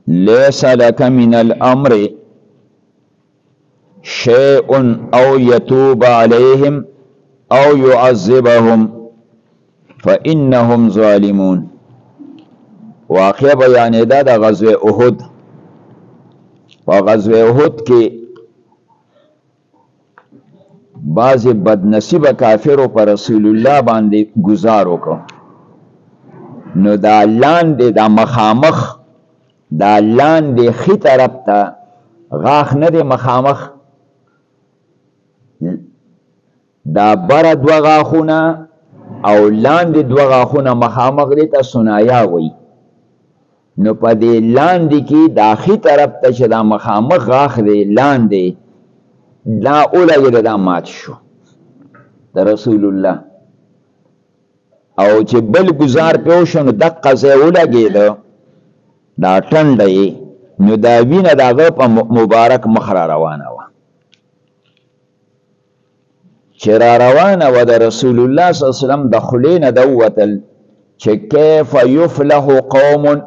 ليس لك من الأمر شيء أو يتوب عليهم أو يعذبهم فإنهم ظالمون. واقع بیان دا د غزوه احد. په غزوه احد کې بعض بدنصیب کافرو پر رسول الله باندې گزار وکړ. نو دا لاندې دا مخامخ دا لاندې خي طرف ته غاښ نه دی مخامخ، دا بره دوه غاښونه او لاندې دوه غاښونه مخامخ دی ته سنایا وی. نو په دې لاندې کې دا خي طرف ته چې دا مخامخ غاښ دی لاندې دا اولګېده، دا مات شو د رسول الله. او چې بل گزار پیو شو نو دقه ځای ولګېده دا ټنډه یې، نو دا وینه د هغه په مبارک مخ را روانه وه. چې را روانه وه د رسول الله صلی الله علیه وسلم د خولې نه د ووتل چې کیف یفلح قوم،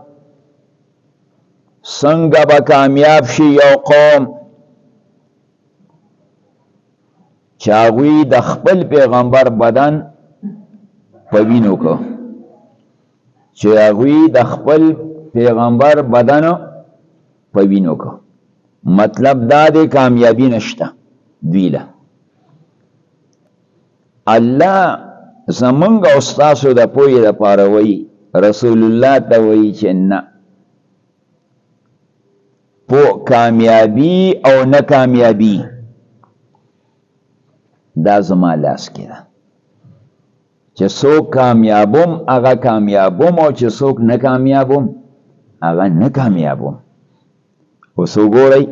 څنګه به کامیاب شي یو قوم چې هغوی د خپل پیغمبر بدن په وینو که، چې هغوی د خپل پیغمبر بدن په وینو که. مطلب دا دی کامیابی نشته دوی له. الله زمونږ او ستاسو د پوهې دپاره وایي، رسول الله ته وایي چې نه، په کامیابی او نه کامیابی دا زما لاس کې ده. چې څوک کامیابوم هغه کامیابوم او چې څوک نه کامیابوم هغه نه کامیابوم. اوس وګورئ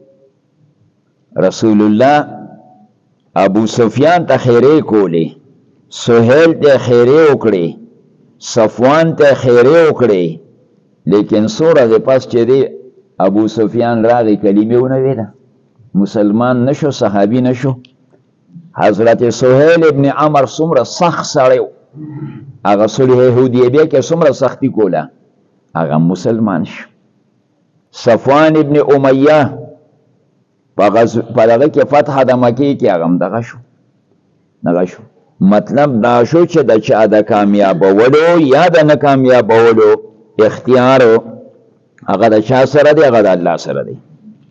رسول الله ابو سفیان ته خیرې کولې، سهیل ته خیرې وکړې، صفوان ته خیرې وکړې، لیکن سوره د پس چې دی ابو سفیان راغی کلمې ونه ویله، مسلمان نشو، صحابي نشو. حضرت سهیل ابن عمر څومره سخت سړی و، هغه صلح حدیبیه کې څومره سختی کوله، هغه مسلمان شو. صفوان ابن امیه په دغه کې فتح د مکې کې هغه هم دغه شو. مطلب دا شو چې د چا د کامیابولو یا د نه کامیابولو اختیار هغه د چا سره دی؟ هغه د الله سره دی.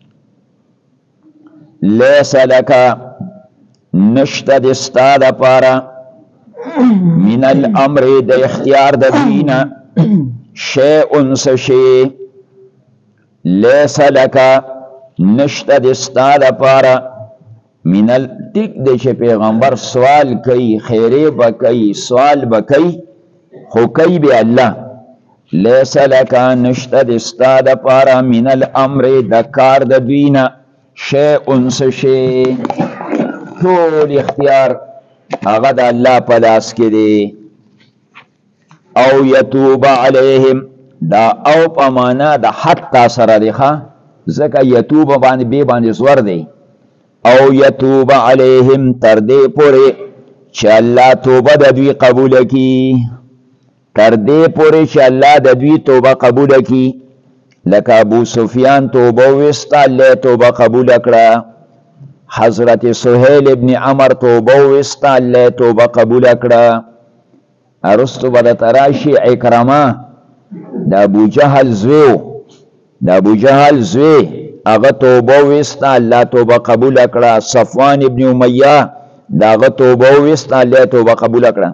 لیس لک نشته د ستا دپاره من الامر د اختیار د دوی نه شیء څه شی، لیس لک نشته د ستا دپاره من ټیک دی چې پیغمبر سوال کوي، خیرې به کوي، سوال به کوي، خو کوي به الله. لیس لک نشته د ستا دپاره من الامر د کار د دوی نه شیء څه شی، ټول اختیار هغه د الله په لاس کې دی. او یتوب علیهم، دا او په معنا د حتی سره دی ښه، ځکه یتوب باندې بې باندې زور دی. او یتوب علیهم تر دې پورې چې الله توبه د دوی قبول کړي، تر دې پورې چې الله د دوی توبه قبول کړي. لکه ابو سفیان توبه وسته، الله توبه قبول کړه. حضرت سهیل ابن عمر توبه وسته، الله توبه قبول کړه. ارستو به درته راشي اکرمه د ابو جهل زوی هغه توبه وسته، الله توبه قبول کړه. صفوان ابن امیه داغه توبه وسته، الله توبه قبول کړه.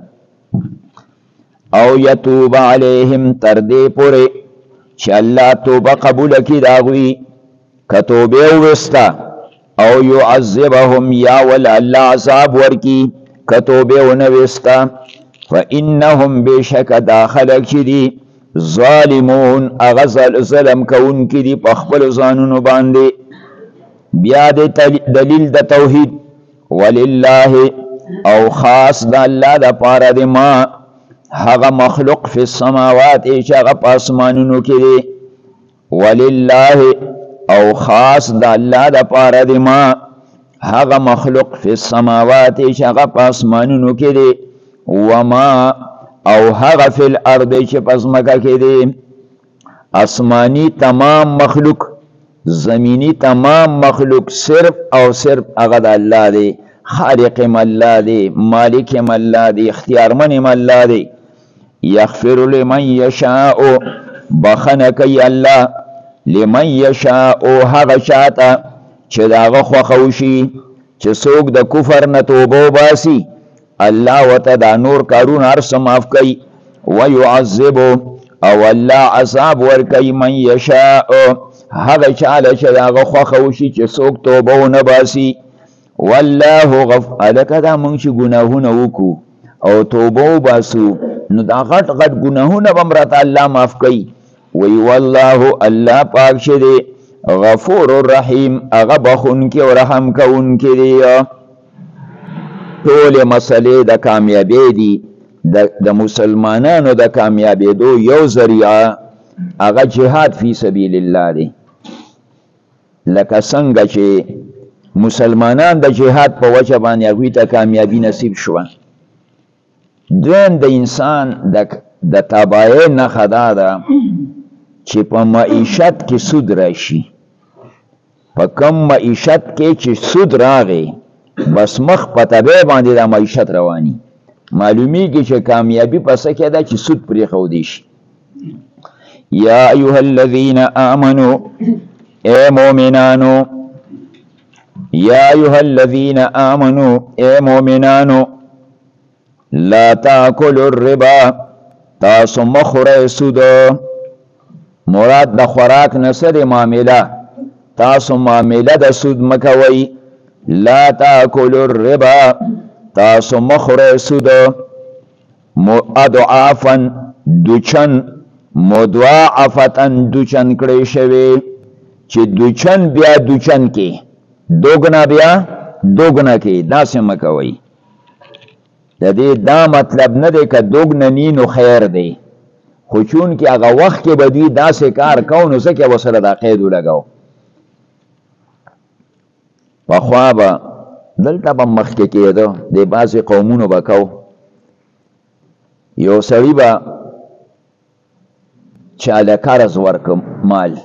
او یتوب علیهم تر دې پورې چې الله توبه قبول کړي د هغوی که توبه وسته. او يعذبهم یا ول الله عذاب ورکی که توبه ونه وسته. فانهم بشک داخله چې دي ظالمون هغه ظلم کوونکي دي په خپلو ځانونو باندې. بیا د دلیل د توحید ولله او خاص د الله دپاره د ما هغه مخلوق فی السماوات چې هغه په اسمانونو کې دی. ولله او خاص د الله دپاره د ما هغه مخلوق فی السماوات چې هغه په اسمانونو کې دی. وما او هغه فی الارض چې په ځمکه کې دی. آسمانی تمام مخلوق زمینی تمام مخلوق صرف او صرف هغه د الله دی خالق م الله دی مالک م الله دی اختیارمن م الله دی یغفر لمن یشاء بخنه کوي الله لمن یشاء هغه چاته چې د هغه خوښه وشي چې څوک د کفر نه توبه وباسي الله ورته دا نور کارونه هر څه معاف کوي ویعذب او الله عذاب ورکوي من یشاء هغه چاله چې د هغه خوښه وشي چې څوک توبه ونه باسي والله هلکه دا موږ چې ګناهونه وکړو او توبه وباسو نو دا غټ غټ ګناهونه به م راته الله معاف کوي وی والله الله پاک چې دی غفور الرحیم هغه بخونکي او رحم کوونکی دی ټولې مسلې د کامیابی دي د مسلمانانو د کامیابېدو یو ذریعه هغه جهاد فی سبیل الله دی لکه څنګه چې مسلمانان د جهاد په وجه باندې هغوی ته کامیابی نصیب شوه دویم د انسان د تباهۍ نښه دا ده چې په معیشت کې سود راشي په کم معیشت کې چې سود راغی بس مخ په تبع باندې د معیشت رواني معلومیږي چې کامیابی پس کې ده چې سود پرېښودی شي یا ایها الذین آمنو اے مومنانو یا ایها الذین آمنو اے مومنانو لا تاکلوا الربا تاسو مخوره سود مراد د خوراک نسر معامله تاسو معامله د سود مکوي لا تاکلوا الربا تاسو مخوره سود اضعافا دوچن مضاعفتن دوچن کړی شوی چې دوچن بیا دوچن کې دوګنا بیا دوګنا کې داسې مکوي د دې دا مطلب نه دی که دوګنه نی نو خیر دی خو چون کې هغه وخت کې به دوی داسې کار کوو نو ځکه به سره دا قید ولګو پخوا به دلته به مخکې کېده د بعضې قومونو به کو یو سړي به چاله قرض ورکه مال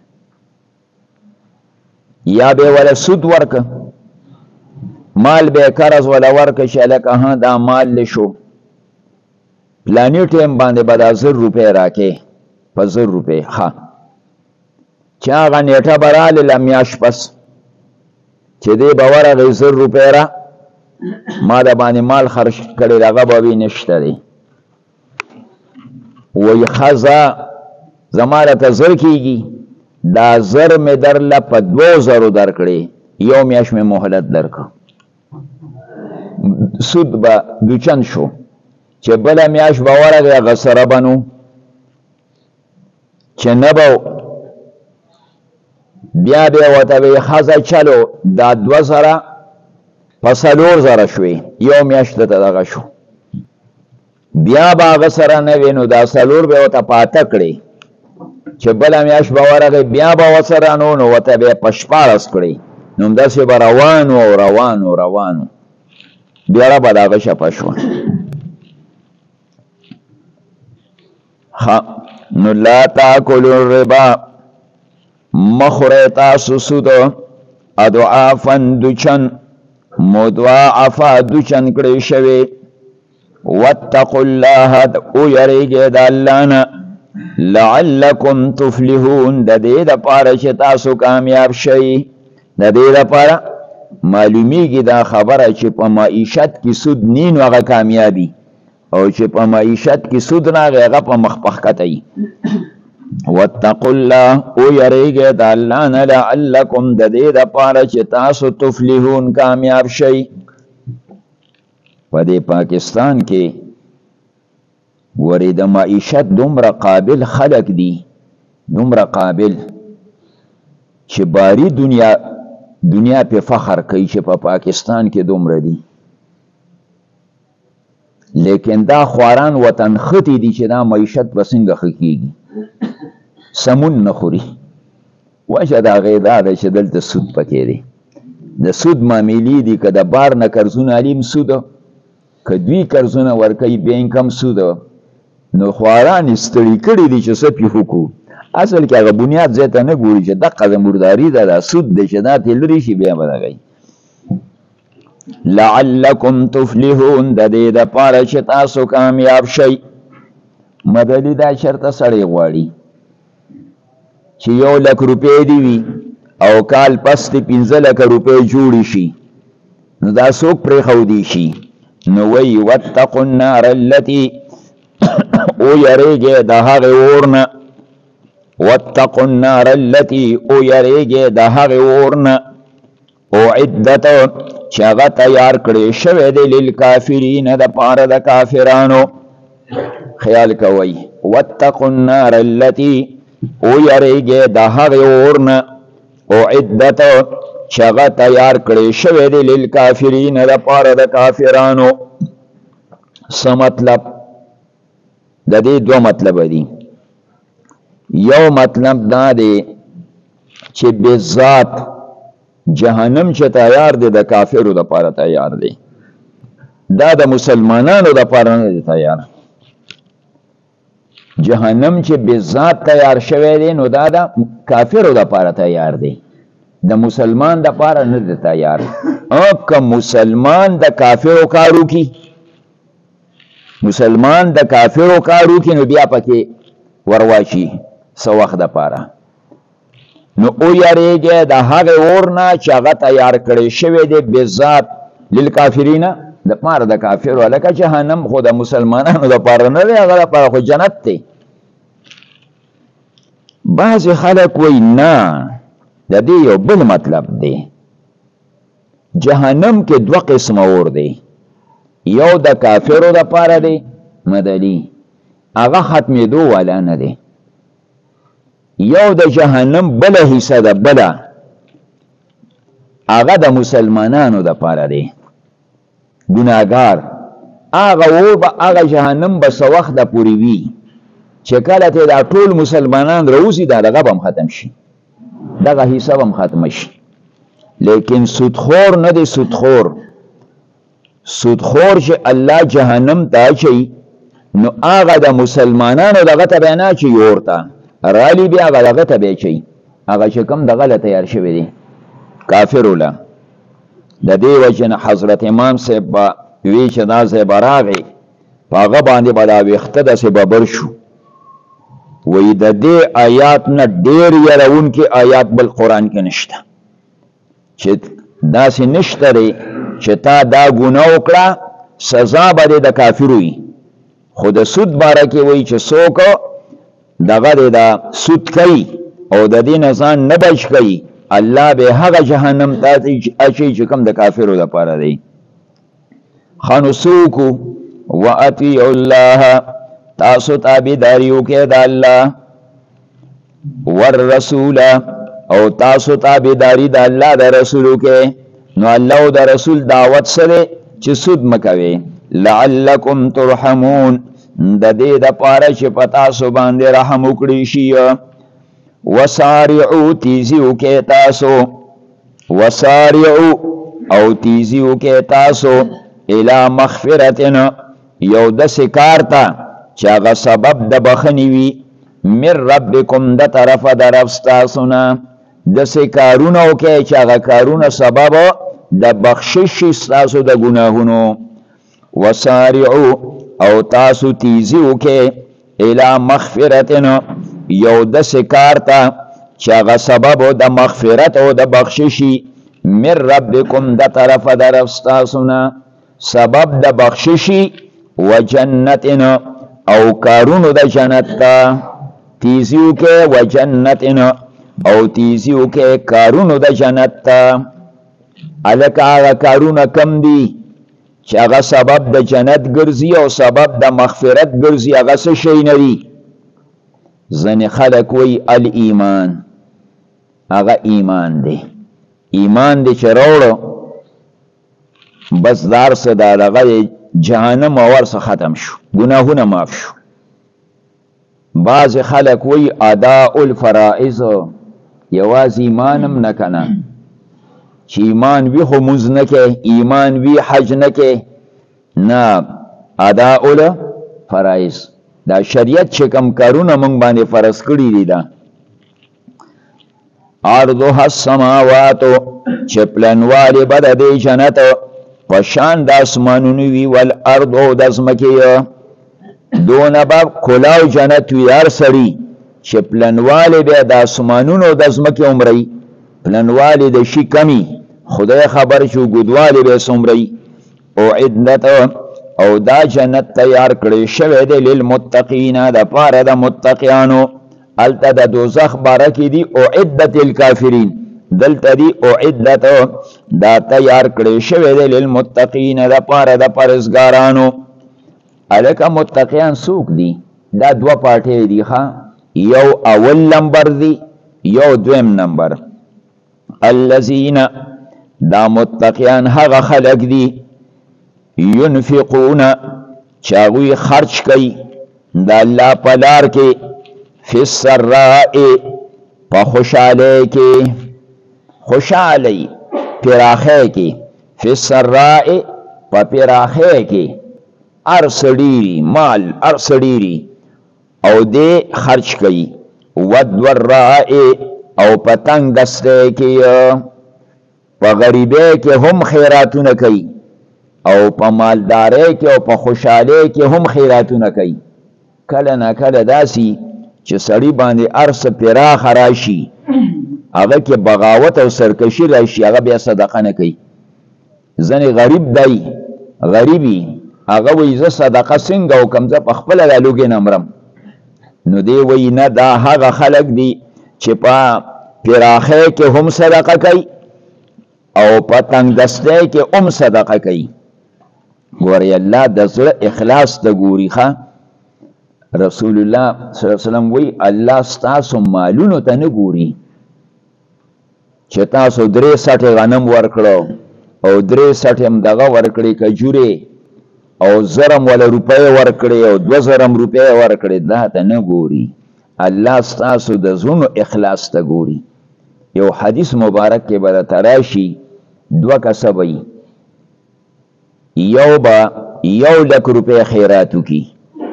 یا به ولا سود ورکه مال به قرض ولا ورکه چې لکه ها دا مال لشو پلانی ټیم باندې به دا 1000 روپۍ راکې په 1000 روپۍ ها چې هغه نیټه به راغله میاشت پس چې دی به ورغی 1000 روپۍ را ما د باندې مال خرج کړی هغه به وي نشته دی وی ښځه زما راته 1000 کېږي دا 1000 مې درله په 2000 درکړې یو میاشت مې مهلت درکړه سود به دوچن شو چې بله میاشت به ورغی هغه سره به نو چې نه به بیا به یې ورته وی ښځه چلو دا 2000 په 4000 شوې یو میاشت ته دغه شو بیا به هغه سره نه وي نو دا 4 به ورته پاته کړې چې بله میاشت به ورغی بیا به ورسره نو ورته به یې په 14 کړې نو همداسې به روان و روان و روان و بیا به د هغه شپه شوه نو لا تاکلوا الربا مخوره تاسو سود اضعافا دوچن مضاعفا دوچن کړی شوی واتقوا الله او یریږئ د الله نه لعلکم تفلحون د دې دپاره چې تاسو کامیاب شئ د دې دپاره معلومیږي دا خبره چې په معیشت کې سود نی نو هغه کامیابي او چې په معیشت کې سود راغی هغه په مخ پخکتی واتقوا الله او یریږئ د الله نه لعلکم د دې دپاره چې تاسو تفلحون کامیاب شئ په دې پاکستان کې ورې د معیشت دومره قابل خلق دي دومره قابل چې باری دنیا په فخر کوي چې په پاکستان کې دومره دي لیکن دا خواران وطن خطی دي چې دا معیشت به څنګه ښه کېږي سمون نه خوري وجه د هغې دا ده چې دلته سود پکې دی د سود معاملې دي که د بار نه قرضونه علیم سود که دوی قرضونه ورکوي بینک هم سود نو خواران یې ستړي کړي دي چې څه پې وکړو اصل کې هغه بنیاد ځای ته نه ګوري چې دقه د مرداري ده دا سود دی چې دا ترې لرې شي بیا به دغه لعلکم تفلحون د دې دپاره چې تاسو کامیاب شئ. مدلي دا چېرته سړی غواړي چې 1,00,000 روپۍ دي وي او کال پس دې 15,00,000 روپۍ جوړې شي نو دا څوک پرېښودی شي؟ نو وایي واتقوا النار التي ویریږئ د هغې اور نه واتقوا النار التي ویریږئ د هغې اور نه اعدت چې هغه تیار کړی شوی دی للکافرین دپاره د کافرانو. خیال کوئ واتقوا النار التي ویریږئ د هغې اور نه اعدت چې هغه تیار کړی شوی دی للکافرین دپاره د کافرانو. څه مطلب؟ د دې دوه مطلب دي. یو مطلب دا دی چې بذات جهنم چې تیار دی د کافرو دپاره تیار دی، دا د مسلمانانو دپاره نه دی تیار. جهنم چې بذات تیار شوی دی نو دا د کافرو دپاره تیار دی، د مسلمان دپاره نه دی تیار. او که مسلمان د کافرو کارو کی مسلمان د کافرو کارو کی نو بیا پکې ورواشي څه وخت دپاره. نو او یریږئ د هغې اور نه چې هغه تیار کړی شوی دی بذات للکافرین دپاره د کافرو. لکه جهنم خو د مسلمانانو دپاره نه دی، هغه دپاره خو جنت دی. بعضې خلک وایي نه د دې یو بل مطلب دی. جهنم کې دوه قسمه اور دی، یو د کافرو دپاره دی مدلي، هغه ختمېدو والا نه دی. یو د جهنم بله حصه ده بله، هغه د مسلمانانو دپاره دی ګناهګار. هغه جهنم به څه وخت د پورې وي چې کله ته دا ټول مسلمانان راوځي دا دغه به هم ختم شي، دغه حصه به هم ختمه شي. لیکن سودخور نه دی. سودخور چې الله جهنم ته اچوي نو هغه د مسلمانانو دغه ته بیا نه اچوي اور ته، رالی بیا هغه دغه ته بیا اچوي، هغه چې کوم دغه له تیار شوی دی کافرو له. د دې وجې نه حضرت امام صاحب به وی چې دا ځای به راغی په هغه باندې به دا ویښته داسې ببر شو. وی د دې آیات نه ډېر یروونکي آیات بل قرآن کې نشته، چې داسې نشته دی چې تا دا ګناه وکړه سزا به د کافرو وي. خو د سود باره کې وایي چې څوک دغه دی دا سود کوي او د دې نه ځان نه بچ کوي الله به هغه جهنم ته اچوي چې کوم د کافرو دپاره دی. ښه نو څه وکړو؟ واطیعوا الله، تاسو تابعداري وکړئ د الله، والرسول او تاسو تابعداري د الله د رسول وکړئ. نو الله او د رسول دعوت سره چې سود مکوي. لعلکم ترحمون، د دې دپاره چې په تاسو باندې رحم وکړي شي. وسارعوا، تیزی وکړئ تاسو، وسارعوا او تیزی وکړئ تاسو الی مغفرتنا، یو داسې کار ته چې هغه سبب د بخښنې وي من ربکم د طرفه د رب ستاسو نه. داسې کارونه وکړئ چې هغه کارونه سبب د بخشش شي ستاسو د ګناهونو. وسارعوا او تاسو تیزی وکړئ الی مغفرتنا، یو داسې کار ته چې هغه سبب د مغفرت او د بخششي من ربکم د طرفه د رب ستاسو نه، سبب د بخششي وجنتنا او کارونو د جنت ته. تیزی وکړئ وجنتنا او تیزی وکړئ کارونو د جنت ته. هلکه هغه کارونه کم دي چې هغه سبب د جنت ګرځي او سبب د مغفرت ګرځي، هغه څه شی نه دي. ځینې خلک وایي الایمان، هغه ایمان دی. ایمان دی چې راوړو بس دار څه دا دغه جهنم او ورڅه ختم شو، ګناهونه معاف شو. بعض خلک وایي اداء الفرائض، یوازې ایمان هم نه کنه چې ایمان وي خو مونځ نه کوي، ایمان وي حج نه کوي، نه اداء الفرائض دا شریعت چې کوم کارونه مونږ باندې فرض کړي دي دا عرضها السماوات چې پلنوالی به د دې جنت په شان د اسمانونو وي والارض او د ځمکې دونه به کلاو جنت وي هر سړي چې پلنوالی به د اسمانونو او د ځمکې عمري پلنوالی د شي کمی خدای خبر چې اوږدوالی به څومره اعدت او دا جنت تیار کړی شوی دی للمتقین د پاره د متقیانو هلته د دوزخ باره کې دي اعدت الکافرین دلته دي اعدت دا تیار کړی شوی دی للمتقین د پاره د پرهیزګارانو هلکه متقیان څوک دي دا دوه پارټۍ دي یو اول نمبر دی یو دویم نمبر الذین دا متقیان هغه خلق دي ينفقون چاوی خرچ کوي د الله په لار کې فی السراء په خوشحالی کې خوشحالی پراخی کې فی السراء په پراخی کې ارس ډیری مال ارس ډیری او دې خرچ کوي والضراء او په تنگ دستی کې په غریبی کې هم خیراتونه کوي او په مالدارۍ کې او په خوشحالی کې هم خیراتونه کوي کله نه کله داسي چې سړی باندې ارس پراخ راشي هغه کې بغاوت او سرکشي راشي هغه بیا صدقه نه کوي ځنې غریب دی غریبي هغه وایي زه صدقه څنګه وکړم زه په خپله دا لوږې نه مرم نو دی وایي نه دا هغه خلک دي چې په پراخۍ کې هم صدقه کوي او په تنگ دستی کې هم صدقه کوي ګورې الله د زړه اخلاص ته ګوري رسول الله صلی الله علیه وسلم وی الله ستاسو مالونو ته نه ګوري چې تاسو 63 غنم ورکړو او 63 هم دغه ورکړي کجوري او زرم ولا روپۍ ورکړي او 2000 روپۍ ورکړي دا ته نه ګوري الله ستاسو د زړونو اخلاص ته ګوري یو حدیث مبارک کې به تراشي دوه کسبي یو با 1 لک روپۍ خیراتو کی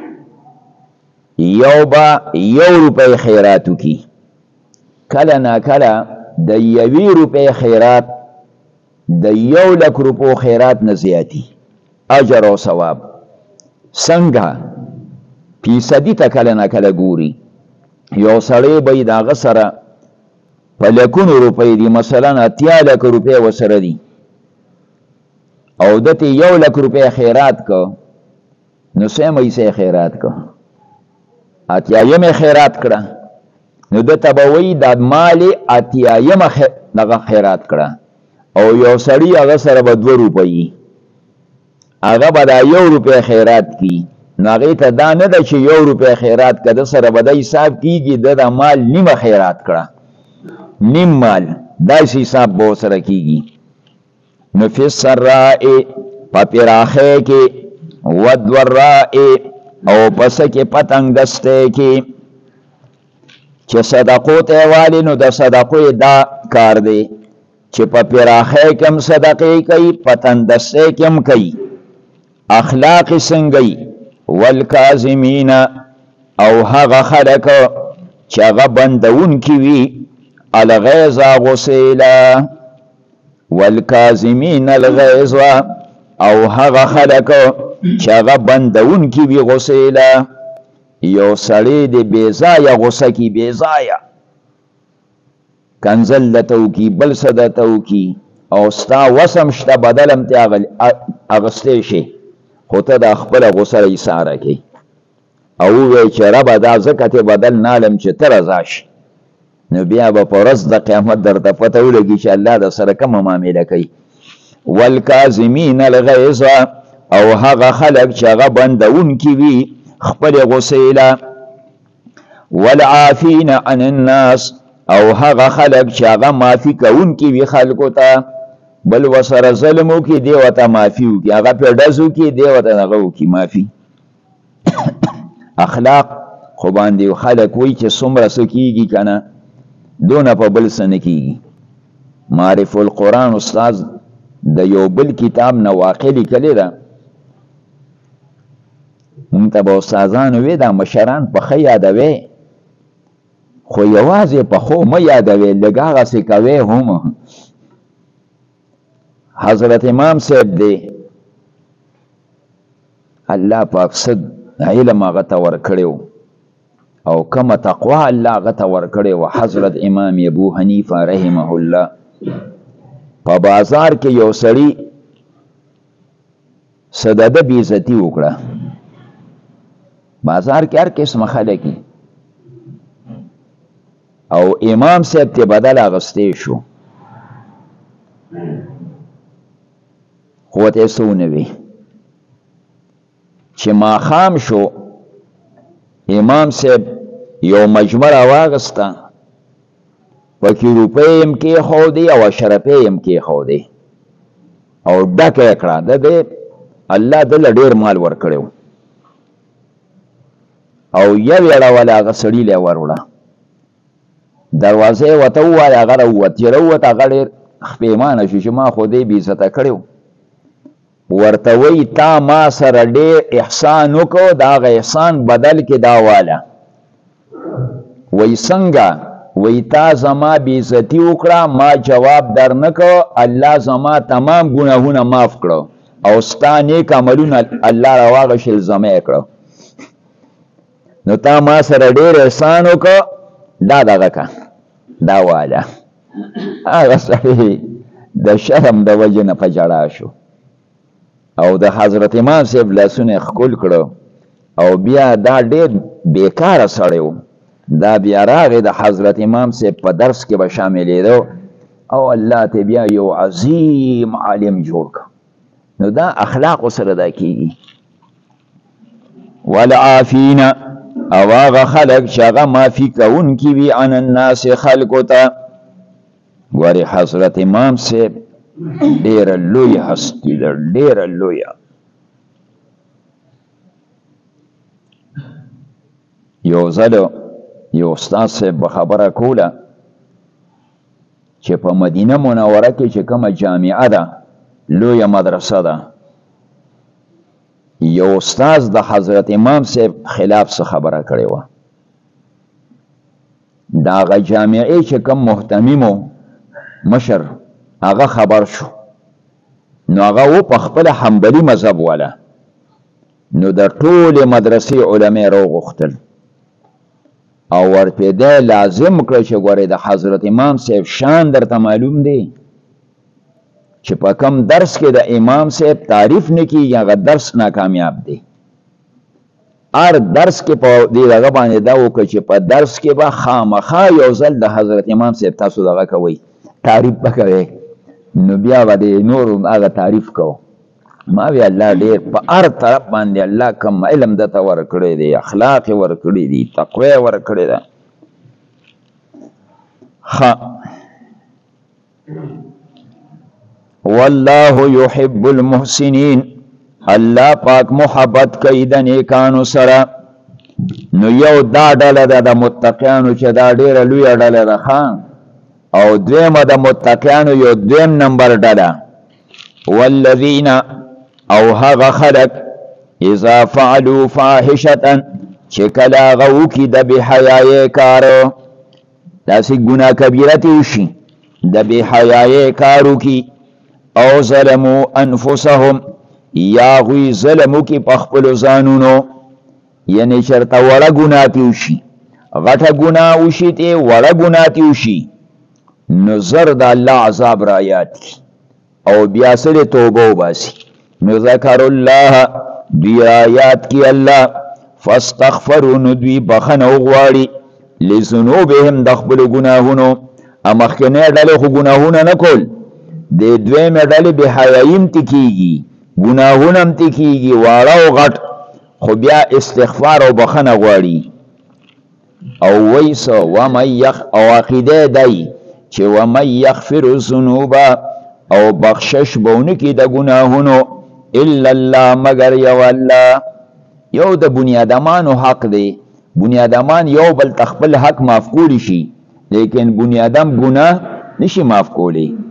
یو با 1 روپۍ خیراتو کی کله نا کله د 1 روپۍ خیرات د 1 لک روپو خیرات نه زیاتی اجر او ثواب څنګه فیصدی ته کله نا کله ګوري یو سړی به داغه سره په لکونو روپۍ دي مثلا 80 لک روپۍ وسره دي او دته 1 لک روپۍ خیرات کو نو سمې سه خیرات کو اتیایم خیرات کړه نو دته به وی د مال اتیایم دغه خیرات کړه او یو سړی هغه سره به 2 روپۍ هغه به د 1 روپۍ خیرات کی نو هغه ته دا نه ده چې 1 روپۍ خیرات کده سره به د حساب کیږي د مال نیمه خیرات کړه نیم مال داسې حساب به سره کیږي نو فی السراء په پراخۍ کې والضراء او پس کې پتنګ دسته کې چې صدقو ته والی نو د صدقو دا کار دی چې په پراخۍ کې هم صدقې کوي پتنګ دسته کې هم کوي اخلاق څنګه والکاظمین او هغه خلک چې هغه بندونکي وي الغیظ غصیلا والکاظمین الغیظ او هغه خلک چې هغه بندونکي وي غصیلا یو سړی د بېځایه غصه کې بېځایه کنزل دته وکي بل څه دته وکي او ستا وسم شته بدل هم ترې اخیستی شي خو ته د خپله غصه ایساره کوي او ووایي چې ربه دا ځکه ترې بدل نالم چې ته رضا شي نو بیا به په ورځ د قیامت درته پته ولګي چې الله د سره کومه معامله کوي والکاظمین الغیظ او هغه خلک چې هغه بندونکي وي خپلې غصې له والعافین عن الناس او هغه خلک چې هغه معافي کوونکي وي خلکو ته بل ورسره ظلم وکړي دی ورته معافي وکړي هغه پرې ډز وکړي دی ورته هغه وکړي معافي اخلاق خو باندې خلک وایي چې څومره څه کېږي که نه دونه په بل څه نه کېږي معرف القرآن استاد د یو بل کتاب نه واقع لیکلې ده مونږ ته به استادانو وی دا مشران په ښه یادوي خو یوازې په خو مه یادوي، لږ هغسې کوې هم. حضرت امام صاحب دی الله پاک څه علم هغه ته ورکړی و او کومه تقوا الله هغه ته ورکړی و. حضرت امام ابو حنیفه رحمه الله په بازار کې یو سړي څه د ده بېعزتي وکړه. بازار کې هر قسمه خلک او امام صاحب ته بدل اغستی شو، خو ته څه ونه وی. چې ماښام شو امام صاحب یو مجمره واغسته، پکې روپۍ هم کېښودې او اشرفۍ هم کېښودې او ډکه یې کړه. د دې الله دله ډېر مال ورکړی و او یو اړوله هغه سړي لی وروړه. دروازه یې ورته ووایه، هغه راووت. چې راووت هغه ډېر پښیمانه شو چې ما خو دې بېعزته کړی و. ورته وی تا ما سره ډېر احسان وکړو، د هغه احسان بدل کې دا واله. وی څنګه؟ وی تا زما بېعزتي وکړه، ما جواب در نه کړو، الله زما تمام ګناهونه معاف کړو او ستا نیک عملونه الله راواغشل زما یې کړو. نو تا ما سره ډېر احسان وکړو، دا دغه که دا واله. هغه سړی د شرم د وجې نه په ژړا شو او د حضرت امام صاحب لاسونه یې ښکل کړو او بیا دا ډېر بیکاره سړی و. دا بیا راغی د حضرت امام صاحب په درس کې به شاملېدو او الله ته بیا یو عظیم عالم جوړ کړ. نو دا اخلاقو سره دا کېږي. والعافین او هغه خلک چې هغه معافي کوونکي وي عن الناس خلکو ته. ګورې حضرت امام صاحب ډېره لویه هستي ده، ډېره لویه. یو ځل یو استاد صاحب به خبره کوله چې په مدینه منوره کې چې کومه جامعه ده، لویه مدرسه ده، یو استاذ د حضرت امام صاحب خلاف څه خبره کړې وه. د هغه جامعې چې کوم محتمم و مشر هغه خبر شو، نو هغه و په خپله حنبلي مذهب واله. نو د ټولې مدرسې علما راوغوښتل او ورپېده لازم کړه چې ګورې د حضرت امام صاحب شان درته معلوم دی چې په کم درس کې د امام صاحب تعریف نه کېږي، هغه درس ناکامیاب دی. هر درس کې په دې دغه باندې دا وکړه چې په درس کې به خامخا یو ځل د حضرت امام صاحب تاسو دغه کوئ، تعریف به کوئ. نو بیا به د نورو هغه تعریف کوو. ما وی الله ډېر په هر طرف باندې الله کم علم دته ورکړی دی، اخلاق یې ورکړي دي، تقوی یې ورکړې ده. والله يحب المحسنين، الله پاک محبت کوي د نیکانو سره. نو یو دا ډله ده د متقیانو چې دا ډېره لویه ډله ده، او دویمه د متقیانو یو دویم نمبر ډله. والذین او هغه خلق اذا فعلوا فاحشة چې کله هغه وکړي د بېحیایۍ کار، داسې ګناه کبیره ترې وشي، د بېحیایۍ کار وکړي، او ظلموا انفسهم یا هغوی ظلم وکړي په خپلو ځانونو، یعنې چېرته وړه ګناه ترې وشي، غټه ګناه وشي ترې، وړه ګناه ترې وشي، نو زر د الله عذاب را یاد کړي او بیا سره توبه وباسي. نو ذکر الله، دوی را یاد کی الله، فاستغفروا، نو دوی بخنه وغواړي، لذنوبهم د خپلو ګناهونو. مخکنۍ ډلې خو ګناهونه نه کول، د دویمې ډلې بېحیایي هم ترې کېږي، ګناهونه هم ترې کېږي، واړه او غټ، خو بیا استغفار او بخنه غواړي. او وایي څه او عقیده دی چې ومن یغفر الذنوب، او بخشش بونه کی د گناهونو، الا الله، مگر یو الله. یو د بنیادمانو حق دی، بنیادمان یو بل تخپل حق معاف کولی شي، لیکن بنیادم گناه نشي معاف کولی.